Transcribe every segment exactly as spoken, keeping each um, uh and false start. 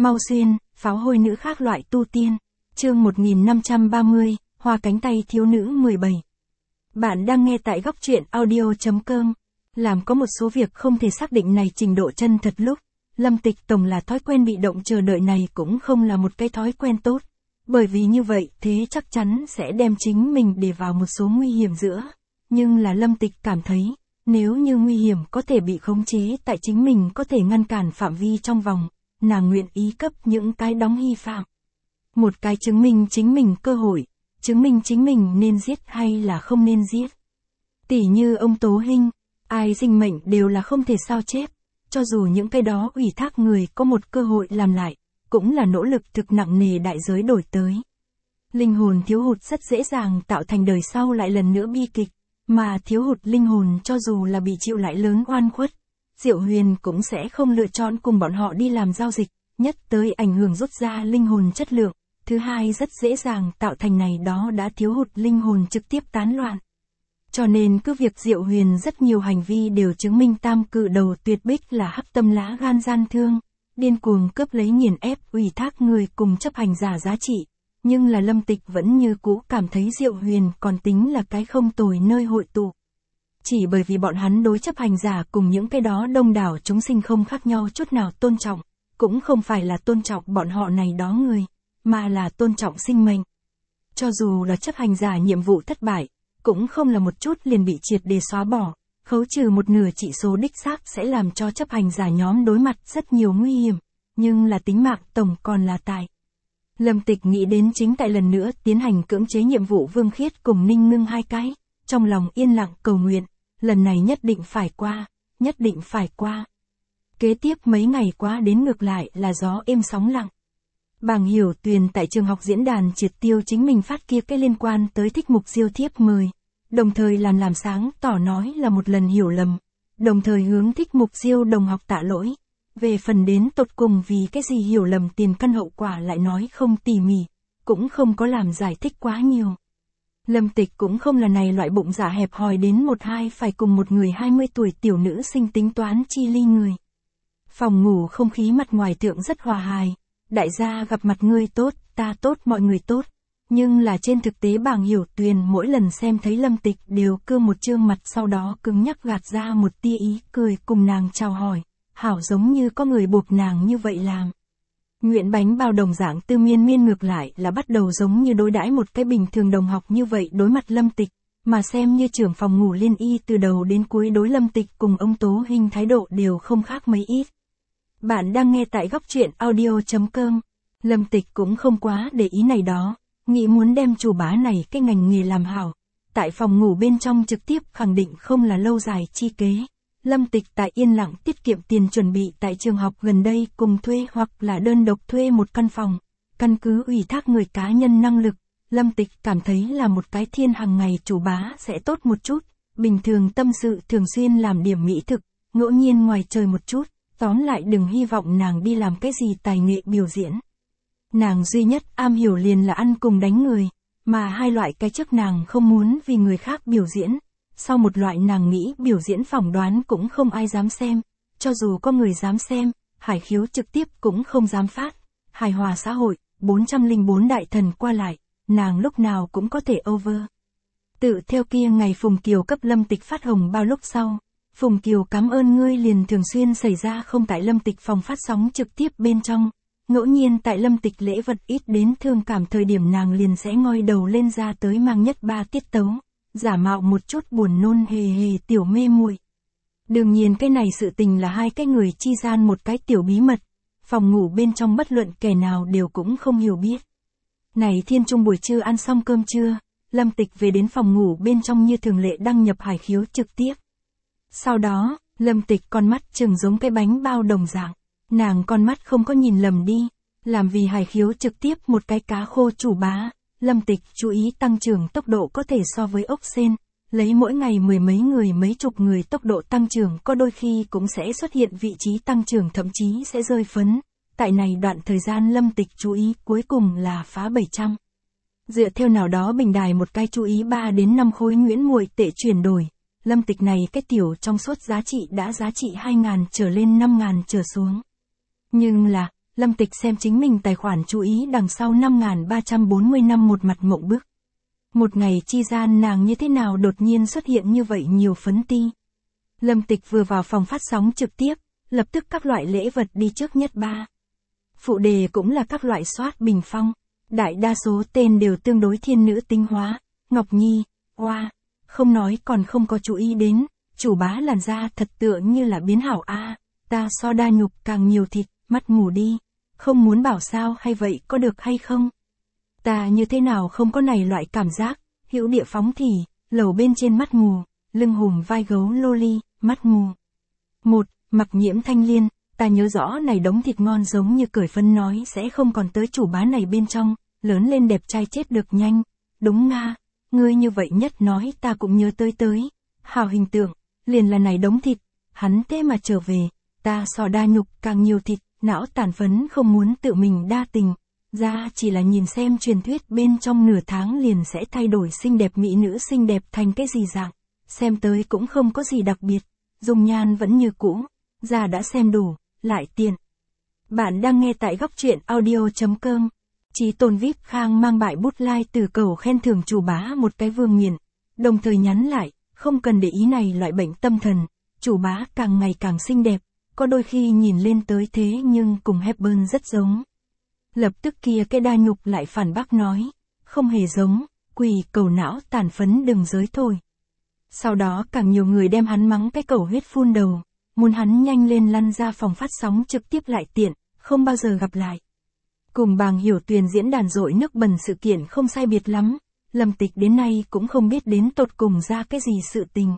Mau Xuyên, pháo hôi nữ khác loại tu tiên. Chương một nghìn năm trăm ba mươi, Hoa cánh tay thiếu nữ mười bảy. Bạn đang nghe tại góc truyện audio chấm com. Làm có một số việc không thể xác định này trình độ chân thật lúc. Lâm Tịch Tổng là thói quen bị động chờ đợi này cũng không là một cái thói quen tốt. Bởi vì như vậy thế chắc chắn sẽ đem chính mình để vào một số nguy hiểm giữa. Nhưng là Lâm Tịch cảm thấy, nếu như nguy hiểm có thể bị khống chế tại chính mình có thể ngăn cản phạm vi trong vòng, nàng nguyện ý cấp những cái đóng hy phạm. Một cái chứng minh chính mình cơ hội, chứng minh chính mình nên giết hay là không nên giết. Tỉ như ông Tố Hinh, ai sinh mệnh đều là không thể sao chép, cho dù những cái đó ủy thác người có một cơ hội làm lại, cũng là nỗ lực thực nặng nề đại giới đổi tới. Linh hồn thiếu hụt rất dễ dàng tạo thành đời sau lại lần nữa bi kịch, mà thiếu hụt linh hồn cho dù là bị chịu lại lớn oan khuất, Diệu Huyền cũng sẽ không lựa chọn cùng bọn họ đi làm giao dịch, nhất tới ảnh hưởng rút ra linh hồn chất lượng, thứ hai rất dễ dàng tạo thành này đó đã thiếu hụt linh hồn trực tiếp tán loạn. Cho nên cứ việc Diệu Huyền rất nhiều hành vi đều chứng minh tam cự đầu tuyệt bích là hắc tâm lá gan gian thương, điên cuồng cướp lấy nghiền ép ủy thác người cùng chấp hành giả giá trị, nhưng là Lâm Tịch vẫn như cũ cảm thấy Diệu Huyền còn tính là cái không tồi nơi hội tụ. Chỉ bởi vì bọn hắn đối chấp hành giả cùng những cái đó đông đảo chúng sinh không khác nhau chút nào tôn trọng, cũng không phải là tôn trọng bọn họ này đó người, mà là tôn trọng sinh mệnh. Cho dù là chấp hành giả nhiệm vụ thất bại, cũng không là một chút liền bị triệt để xóa bỏ, khấu trừ một nửa chỉ số đích xác sẽ làm cho chấp hành giả nhóm đối mặt rất nhiều nguy hiểm, nhưng là tính mạng tổng còn là tài. Lâm Tịch nghĩ đến chính tại lần nữa tiến hành cưỡng chế nhiệm vụ Vương Khiết cùng Ninh Ngưng hai cái, trong lòng yên lặng cầu nguyện, lần này nhất định phải qua, nhất định phải qua. Kế tiếp mấy ngày qua đến ngược lại là gió êm sóng lặng. Bàng Hiểu Tuyền tại trường học diễn đàn triệt tiêu chính mình phát kia cái liên quan tới Thích Mục Diêu thiếp mời, đồng thời làm làm sáng tỏ nói là một lần hiểu lầm, đồng thời hướng Thích Mục Diêu đồng học tạ lỗi. Về phần đến tột cùng vì cái gì hiểu lầm tiền căn hậu quả lại nói không tỉ mỉ, cũng không có làm giải thích quá nhiều. Lâm Tịch cũng không là này loại bụng dạ hẹp hòi đến một hai phải cùng một người hai mươi tuổi tiểu nữ sinh tính toán chi ly người. Phòng ngủ không khí mặt ngoài thượng rất hòa hài, đại gia gặp mặt ngươi tốt, ta tốt mọi người tốt, nhưng là trên thực tế Bàng Hiểu Tuyền mỗi lần xem thấy Lâm Tịch đều cưa một trương mặt sau đó cứng nhắc gạt ra một tia ý cười cùng nàng chào hỏi, hảo giống như có người buộc nàng như vậy làm. Nguyện Bánh Bao đồng dạng Tư Miên Miên ngược lại là bắt đầu giống như đối đãi một cái bình thường đồng học như vậy đối mặt Lâm Tịch, mà xem như trưởng phòng ngủ Liên Y từ đầu đến cuối đối Lâm Tịch cùng ông Tố Hinh thái độ đều không khác mấy ít. Bạn đang nghe tại góc truyện audio chấm com. Lâm Tịch cũng không quá để ý này đó, nghĩ muốn đem chủ bá này cái ngành nghề làm hảo. Tại phòng ngủ bên trong trực tiếp khẳng định không là lâu dài chi kế. Lâm Tịch tại yên lặng tiết kiệm tiền chuẩn bị tại trường học gần đây cùng thuê hoặc là đơn độc thuê một căn phòng. Căn cứ ủy thác người cá nhân năng lực, Lâm Tịch cảm thấy là một cái thiên hàng ngày chủ bá sẽ tốt một chút. Bình thường tâm sự thường xuyên làm điểm mỹ thực, ngẫu nhiên ngoài trời một chút. Tóm lại đừng hy vọng nàng đi làm cái gì tài nghệ biểu diễn. Nàng duy nhất am hiểu liền là ăn cùng đánh người, mà hai loại cái trước nàng không muốn vì người khác biểu diễn. Sau một loại nàng nghĩ biểu diễn phỏng đoán cũng không ai dám xem, cho dù có người dám xem, hải khiếu trực tiếp cũng không dám phát. Hài hòa xã hội, bốn trăm lẻ bốn đại thần qua lại, nàng lúc nào cũng có thể over. Tự theo kia ngày Phùng Kiều cấp Lâm Tịch phát hồng bao lúc sau. Phùng Kiều cảm ơn ngươi liền thường xuyên xảy ra không tại Lâm Tịch phòng phát sóng trực tiếp bên trong. Ngẫu nhiên tại Lâm Tịch lễ vật ít đến thương cảm thời điểm nàng liền sẽ ngoi đầu lên ra tới mang nhất ba tiết tấu, giả mạo một chút buồn nôn hề hề tiểu mê muội. Đương nhiên cái này sự tình là hai cái người chi gian một cái tiểu bí mật, phòng ngủ bên trong bất luận kẻ nào đều cũng không hiểu biết. Này thiên trung buổi trưa ăn xong cơm trưa, Lâm Tịch về đến phòng ngủ bên trong như thường lệ đăng nhập hải khiếu trực tiếp. Sau đó, Lâm Tịch con mắt trừng giống cái bánh bao đồng dạng, nàng con mắt không có nhìn lầm đi, làm vì hải khiếu trực tiếp một cái cá khô chủ bá, Lâm Tịch chú ý tăng trưởng tốc độ có thể so với ốc sên, lấy mỗi ngày mười mấy người mấy chục người tốc độ tăng trưởng có đôi khi cũng sẽ xuất hiện vị trí tăng trưởng thậm chí sẽ rơi phấn, tại này đoạn thời gian Lâm Tịch chú ý cuối cùng là phá bảy trăm. Dựa theo nào đó bình đài một cái chú ý ba đến năm khối Nguyễn Muội tệ chuyển đổi. Lâm Tịch này cái tiểu trong suốt giá trị đã giá trị hai ngàn trở lên năm ngàn trở xuống. Nhưng là, Lâm Tịch xem chính mình tài khoản chú ý đằng sau năm nghìn ba trăm bốn mươi năm một mặt mộng bức. Một ngày chi gian nàng như thế nào đột nhiên xuất hiện như vậy nhiều phấn ti. Lâm Tịch vừa vào phòng phát sóng trực tiếp, lập tức các loại lễ vật đi trước nhất ba. Phụ đề cũng là các loại soát bình phong, đại đa số tên đều tương đối thiên nữ tinh hóa, Ngọc Nhi, Hoa, không nói còn không có chú ý đến, chủ bá làn da thật tựa như là biến hảo a, ta so đa nhục càng nhiều thịt, mắt mù đi, không muốn bảo sao hay vậy có được hay không? Ta như thế nào không có này loại cảm giác, hữu địa phóng thì, lầu bên trên mắt mù, lưng hùm vai gấu loli, mắt mù. Một, Mặc Nhiễm Thanh Liên, ta nhớ rõ này đống thịt ngon giống như cởi phân nói sẽ không còn tới chủ bá này bên trong, lớn lên đẹp trai chết được nhanh, đúng nga, ngươi như vậy nhất nói ta cũng nhớ tới tới, hào hình tượng, liền là này đống thịt, hắn thế mà trở về, ta so đa nhục càng nhiều thịt, não tàn phấn không muốn tự mình đa tình, ra chỉ là nhìn xem truyền thuyết bên trong nửa tháng liền sẽ thay đổi xinh đẹp mỹ nữ xinh đẹp thành cái gì dạng, xem tới cũng không có gì đặc biệt, dung nhan vẫn như cũ, ra đã xem đủ, lại tiền. Bạn đang nghe tại góc truyện audio.com. Chí Tôn víp Khang mang bại bút like từ cầu khen thưởng chủ bá một cái vương miện, đồng thời nhắn lại, không cần để ý này loại bệnh tâm thần, chủ bá càng ngày càng xinh đẹp, có đôi khi nhìn lên tới thế nhưng cùng Hepburn rất giống. Lập tức kia cái đa nhục lại phản bác nói, không hề giống, quỳ cầu não tàn phấn đừng giới thôi. Sau đó càng nhiều người đem hắn mắng cái cầu huyết phun đầu, muốn hắn nhanh lên lăn ra phòng phát sóng trực tiếp lại tiện, không bao giờ gặp lại. Cùng Bàng Hiểu Tuyền diễn đàn dội nước bẩn sự kiện không sai biệt lắm, Lâm Tịch đến nay cũng không biết đến tột cùng ra cái gì sự tình.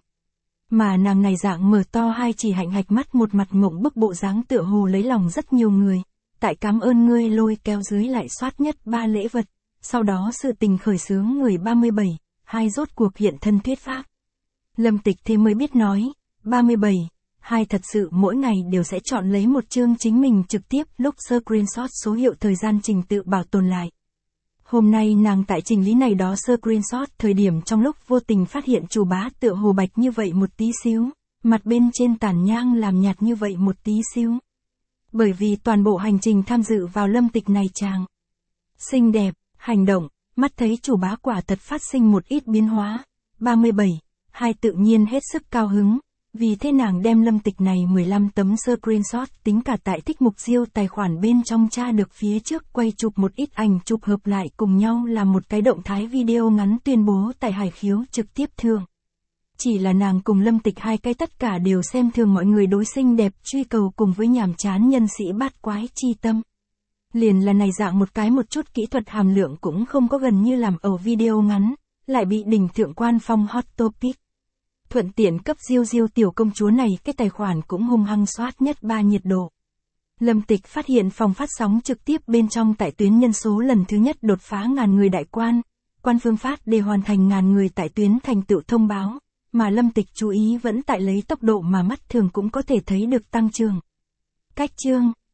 Mà nàng này dạng mở to hai chỉ hạnh hạch mắt một mặt mộng bức bộ dáng tựa hồ lấy lòng rất nhiều người, tại cảm ơn ngươi lôi kéo dưới lại soát nhất ba lễ vật, sau đó sự tình khởi xướng người ba mươi bảy, hai rốt cuộc hiện thân thuyết pháp. Lâm Tịch thế mới biết nói, ba mươi bảy, hai thật sự mỗi ngày đều sẽ chọn lấy một chương chính mình trực tiếp lúc screenshot số hiệu thời gian trình tự bảo tồn lại. Hôm nay nàng tại trình lý này đó screenshot thời điểm trong lúc vô tình phát hiện chủ bá tựa hồ bạch như vậy một tí xíu, mặt bên trên tàn nhang làm nhạt như vậy một tí xíu. Bởi vì toàn bộ hành trình tham dự vào Lâm Tịch này chàng xinh đẹp, hành động, mắt thấy chủ bá quả thật phát sinh một ít biến hóa. ba mươi bảy, hai tự nhiên hết sức cao hứng, vì thế nàng đem Lâm Tịch này mười lăm tấm screenshot tính cả tại thích mục diêu tài khoản bên trong tra được phía trước quay chụp một ít ảnh chụp hợp lại cùng nhau là một cái động thái video ngắn tuyên bố tại Hải Khiếu trực tiếp thường. Chỉ là nàng cùng Lâm Tịch hai cái tất cả đều xem thường mọi người đối xinh đẹp truy cầu cùng với nhàm chán nhân sĩ bát quái chi tâm. Liền là này dạng một cái một chút kỹ thuật hàm lượng cũng không có gần như làm ở video ngắn, lại bị đỉnh thượng quan phong hot topic. Thuận tiện cấp diêu diêu tiểu công chúa này cái tài khoản cũng hung hăng soát nhất ba nhiệt độ. Lâm Tịch phát hiện phòng phát sóng trực tiếp bên trong tại tuyến nhân số lần thứ nhất đột phá ngàn người đại quan, quan phương phát để hoàn thành ngàn người tại tuyến thành tựu thông báo, mà Lâm Tịch chú ý vẫn tại lấy tốc độ mà mắt thường cũng có thể thấy được tăng trưởng. Cách chương